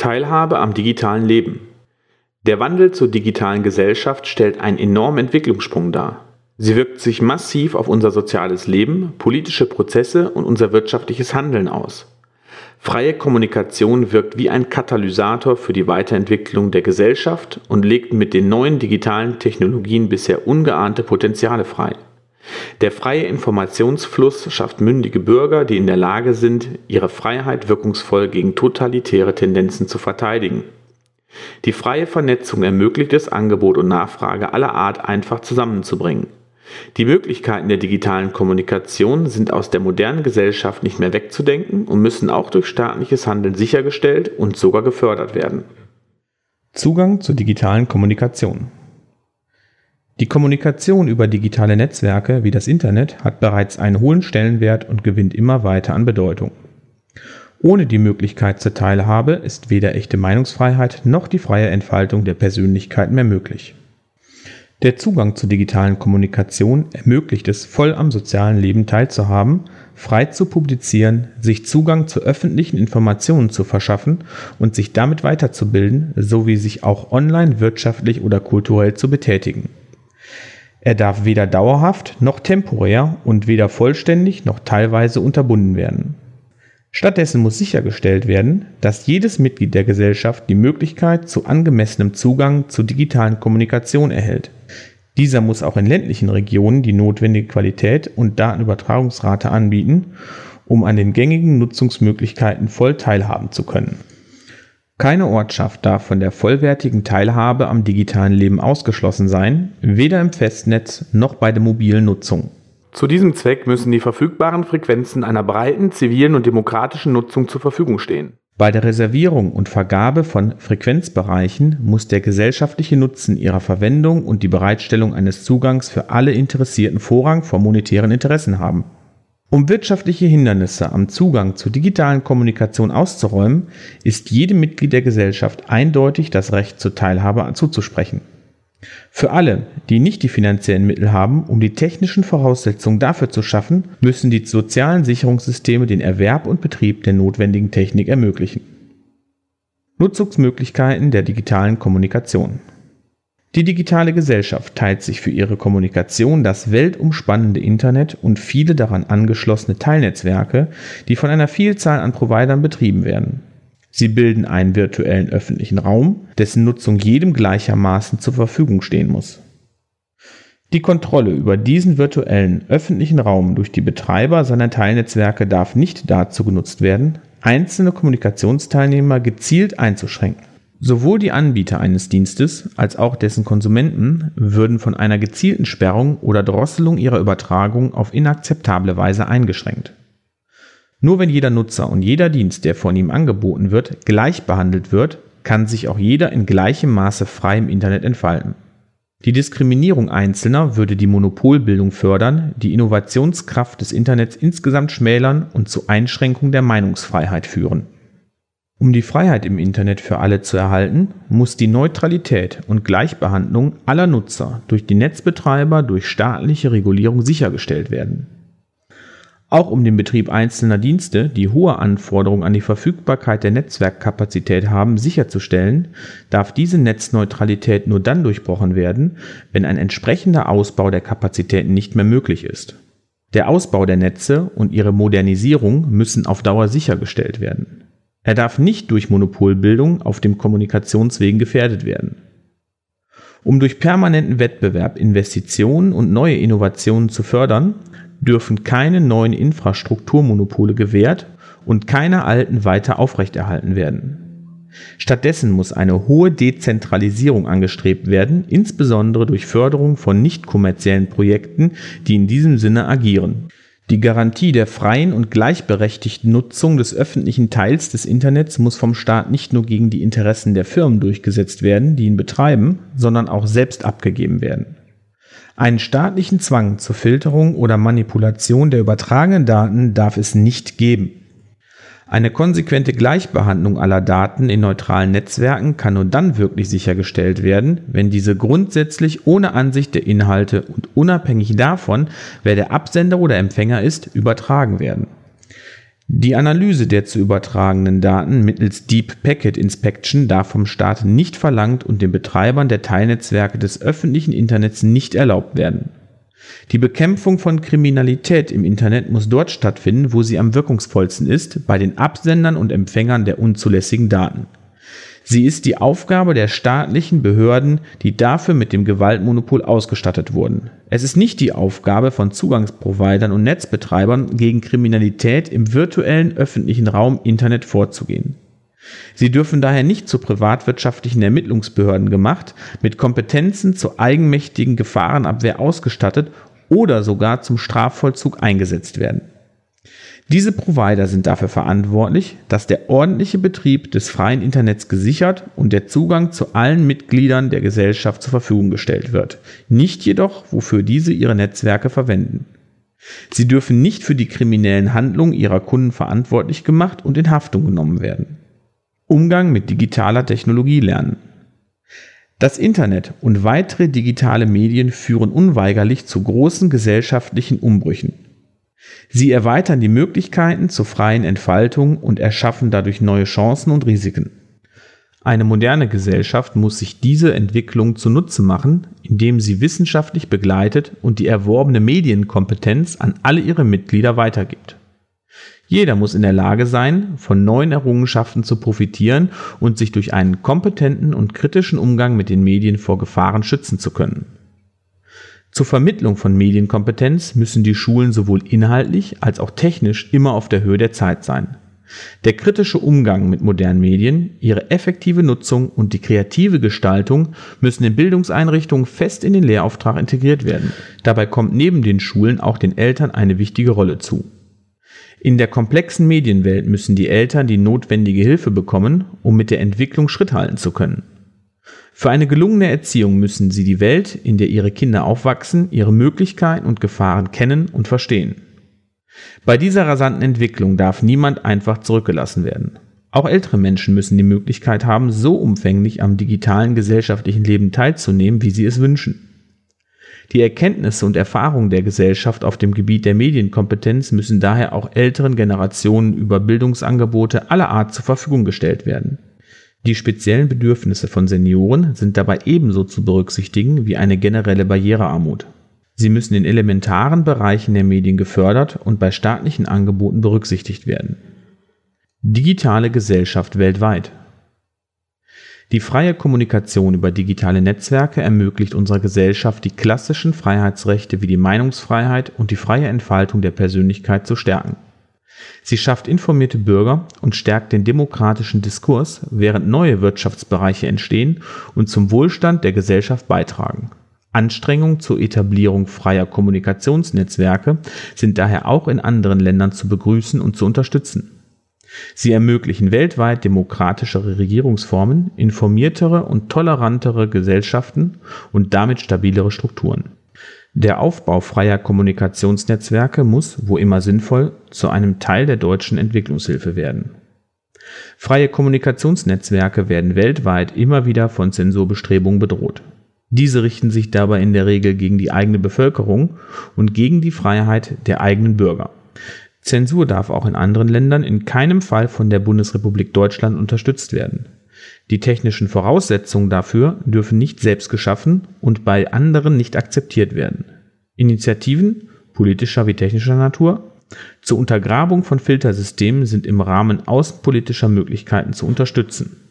Teilhabe am digitalen Leben. Der Wandel zur digitalen Gesellschaft stellt einen enormen Entwicklungssprung dar. Sie wirkt sich massiv auf unser soziales Leben, politische Prozesse und unser wirtschaftliches Handeln aus. Freie Kommunikation wirkt wie ein Katalysator für die Weiterentwicklung der Gesellschaft und legt mit den neuen digitalen Technologien bisher ungeahnte Potenziale frei. Der freie Informationsfluss schafft mündige Bürger, die in der Lage sind, ihre Freiheit wirkungsvoll gegen totalitäre Tendenzen zu verteidigen. Die freie Vernetzung ermöglicht es, Angebot und Nachfrage aller Art einfach zusammenzubringen. Die Möglichkeiten der digitalen Kommunikation sind aus der modernen Gesellschaft nicht mehr wegzudenken und müssen auch durch staatliches Handeln sichergestellt und sogar gefördert werden. Zugang zur digitalen Kommunikation. Die Kommunikation über digitale Netzwerke wie das Internet hat bereits einen hohen Stellenwert und gewinnt immer weiter an Bedeutung. Ohne die Möglichkeit zur Teilhabe ist weder echte Meinungsfreiheit noch die freie Entfaltung der Persönlichkeit mehr möglich. Der Zugang zur digitalen Kommunikation ermöglicht es, voll am sozialen Leben teilzuhaben, frei zu publizieren, sich Zugang zu öffentlichen Informationen zu verschaffen und sich damit weiterzubilden, sowie sich auch online wirtschaftlich oder kulturell zu betätigen. Er darf weder dauerhaft noch temporär und weder vollständig noch teilweise unterbunden werden. Stattdessen muss sichergestellt werden, dass jedes Mitglied der Gesellschaft die Möglichkeit zu angemessenem Zugang zur digitalen Kommunikation erhält. Dieser muss auch in ländlichen Regionen die notwendige Qualität und Datenübertragungsrate anbieten, um an den gängigen Nutzungsmöglichkeiten voll teilhaben zu können. Keine Ortschaft darf von der vollwertigen Teilhabe am digitalen Leben ausgeschlossen sein, weder im Festnetz noch bei der mobilen Nutzung. Zu diesem Zweck müssen die verfügbaren Frequenzen einer breiten, zivilen und demokratischen Nutzung zur Verfügung stehen. Bei der Reservierung und Vergabe von Frequenzbereichen muss der gesellschaftliche Nutzen ihrer Verwendung und die Bereitstellung eines Zugangs für alle Interessierten Vorrang vor monetären Interessen haben. Um wirtschaftliche Hindernisse am Zugang zur digitalen Kommunikation auszuräumen, ist jedem Mitglied der Gesellschaft eindeutig das Recht zur Teilhabe zuzusprechen. Für alle, die nicht die finanziellen Mittel haben, um die technischen Voraussetzungen dafür zu schaffen, müssen die sozialen Sicherungssysteme den Erwerb und Betrieb der notwendigen Technik ermöglichen. Nutzungsmöglichkeiten der digitalen Kommunikation. Die digitale Gesellschaft teilt sich für ihre Kommunikation das weltumspannende Internet und viele daran angeschlossene Teilnetzwerke, die von einer Vielzahl an Providern betrieben werden. Sie bilden einen virtuellen öffentlichen Raum, dessen Nutzung jedem gleichermaßen zur Verfügung stehen muss. Die Kontrolle über diesen virtuellen öffentlichen Raum durch die Betreiber seiner Teilnetzwerke darf nicht dazu genutzt werden, einzelne Kommunikationsteilnehmer gezielt einzuschränken. Sowohl die Anbieter eines Dienstes als auch dessen Konsumenten würden von einer gezielten Sperrung oder Drosselung ihrer Übertragung auf inakzeptable Weise eingeschränkt. Nur wenn jeder Nutzer und jeder Dienst, der von ihm angeboten wird, gleich behandelt wird, kann sich auch jeder in gleichem Maße frei im Internet entfalten. Die Diskriminierung Einzelner würde die Monopolbildung fördern, die Innovationskraft des Internets insgesamt schmälern und zu Einschränkung der Meinungsfreiheit führen. Um die Freiheit im Internet für alle zu erhalten, muss die Neutralität und Gleichbehandlung aller Nutzer durch die Netzbetreiber durch staatliche Regulierung sichergestellt werden. Auch um den Betrieb einzelner Dienste, die hohe Anforderungen an die Verfügbarkeit der Netzwerkkapazität haben, sicherzustellen, darf diese Netzneutralität nur dann durchbrochen werden, wenn ein entsprechender Ausbau der Kapazitäten nicht mehr möglich ist. Der Ausbau der Netze und ihre Modernisierung müssen auf Dauer sichergestellt werden. Er darf nicht durch Monopolbildung auf dem Kommunikationswegen gefährdet werden. Um durch permanenten Wettbewerb Investitionen und neue Innovationen zu fördern, dürfen keine neuen Infrastrukturmonopole gewährt und keine alten weiter aufrechterhalten werden. Stattdessen muss eine hohe Dezentralisierung angestrebt werden, insbesondere durch Förderung von nicht kommerziellen Projekten, die in diesem Sinne agieren. Die Garantie der freien und gleichberechtigten Nutzung des öffentlichen Teils des Internets muss vom Staat nicht nur gegen die Interessen der Firmen durchgesetzt werden, die ihn betreiben, sondern auch selbst abgegeben werden. Einen staatlichen Zwang zur Filterung oder Manipulation der übertragenen Daten darf es nicht geben. Eine konsequente Gleichbehandlung aller Daten in neutralen Netzwerken kann nur dann wirklich sichergestellt werden, wenn diese grundsätzlich ohne Ansicht der Inhalte und unabhängig davon, wer der Absender oder Empfänger ist, übertragen werden. Die Analyse der zu übertragenen Daten mittels Deep Packet Inspection darf vom Staat nicht verlangt und den Betreibern der Teilnetzwerke des öffentlichen Internets nicht erlaubt werden. Die Bekämpfung von Kriminalität im Internet muss dort stattfinden, wo sie am wirkungsvollsten ist, bei den Absendern und Empfängern der unzulässigen Daten. Sie ist die Aufgabe der staatlichen Behörden, die dafür mit dem Gewaltmonopol ausgestattet wurden. Es ist nicht die Aufgabe von Zugangsprovidern und Netzbetreibern, gegen Kriminalität im virtuellen öffentlichen Raum Internet vorzugehen. Sie dürfen daher nicht zu privatwirtschaftlichen Ermittlungsbehörden gemacht, mit Kompetenzen zur eigenmächtigen Gefahrenabwehr ausgestattet oder sogar zum Strafvollzug eingesetzt werden. Diese Provider sind dafür verantwortlich, dass der ordentliche Betrieb des freien Internets gesichert und der Zugang zu allen Mitgliedern der Gesellschaft zur Verfügung gestellt wird, nicht jedoch, wofür diese ihre Netzwerke verwenden. Sie dürfen nicht für die kriminellen Handlungen ihrer Kunden verantwortlich gemacht und in Haftung genommen werden. Umgang mit digitaler Technologie lernen. Das Internet und weitere digitale Medien führen unweigerlich zu großen gesellschaftlichen Umbrüchen. Sie erweitern die Möglichkeiten zur freien Entfaltung und erschaffen dadurch neue Chancen und Risiken. Eine moderne Gesellschaft muss sich diese Entwicklung zunutze machen, indem sie wissenschaftlich begleitet und die erworbene Medienkompetenz an alle ihre Mitglieder weitergibt. Jeder muss in der Lage sein, von neuen Errungenschaften zu profitieren und sich durch einen kompetenten und kritischen Umgang mit den Medien vor Gefahren schützen zu können. Zur Vermittlung von Medienkompetenz müssen die Schulen sowohl inhaltlich als auch technisch immer auf der Höhe der Zeit sein. Der kritische Umgang mit modernen Medien, ihre effektive Nutzung und die kreative Gestaltung müssen in Bildungseinrichtungen fest in den Lehrauftrag integriert werden. Dabei kommt neben den Schulen auch den Eltern eine wichtige Rolle zu. In der komplexen Medienwelt müssen die Eltern die notwendige Hilfe bekommen, um mit der Entwicklung Schritt halten zu können. Für eine gelungene Erziehung müssen sie die Welt, in der ihre Kinder aufwachsen, ihre Möglichkeiten und Gefahren kennen und verstehen. Bei dieser rasanten Entwicklung darf niemand einfach zurückgelassen werden. Auch ältere Menschen müssen die Möglichkeit haben, so umfänglich am digitalen gesellschaftlichen Leben teilzunehmen, wie sie es wünschen. Die Erkenntnisse und Erfahrungen der Gesellschaft auf dem Gebiet der Medienkompetenz müssen daher auch älteren Generationen über Bildungsangebote aller Art zur Verfügung gestellt werden. Die speziellen Bedürfnisse von Senioren sind dabei ebenso zu berücksichtigen wie eine generelle Barrierearmut. Sie müssen in elementaren Bereichen der Medien gefördert und bei staatlichen Angeboten berücksichtigt werden. Digitale Gesellschaft weltweit. Die freie Kommunikation über digitale Netzwerke ermöglicht unserer Gesellschaft die klassischen Freiheitsrechte wie die Meinungsfreiheit und die freie Entfaltung der Persönlichkeit zu stärken. Sie schafft informierte Bürger und stärkt den demokratischen Diskurs, während neue Wirtschaftsbereiche entstehen und zum Wohlstand der Gesellschaft beitragen. Anstrengungen zur Etablierung freier Kommunikationsnetzwerke sind daher auch in anderen Ländern zu begrüßen und zu unterstützen. Sie ermöglichen weltweit demokratischere Regierungsformen, informiertere und tolerantere Gesellschaften und damit stabilere Strukturen. Der Aufbau freier Kommunikationsnetzwerke muss, wo immer sinnvoll, zu einem Teil der deutschen Entwicklungshilfe werden. Freie Kommunikationsnetzwerke werden weltweit immer wieder von Zensurbestrebungen bedroht. Diese richten sich dabei in der Regel gegen die eigene Bevölkerung und gegen die Freiheit der eigenen Bürger. Zensur darf auch in anderen Ländern in keinem Fall von der Bundesrepublik Deutschland unterstützt werden. Die technischen Voraussetzungen dafür dürfen nicht selbst geschaffen und bei anderen nicht akzeptiert werden. Initiativen, politischer wie technischer Natur, zur Untergrabung von Filtersystemen sind im Rahmen außenpolitischer Möglichkeiten zu unterstützen.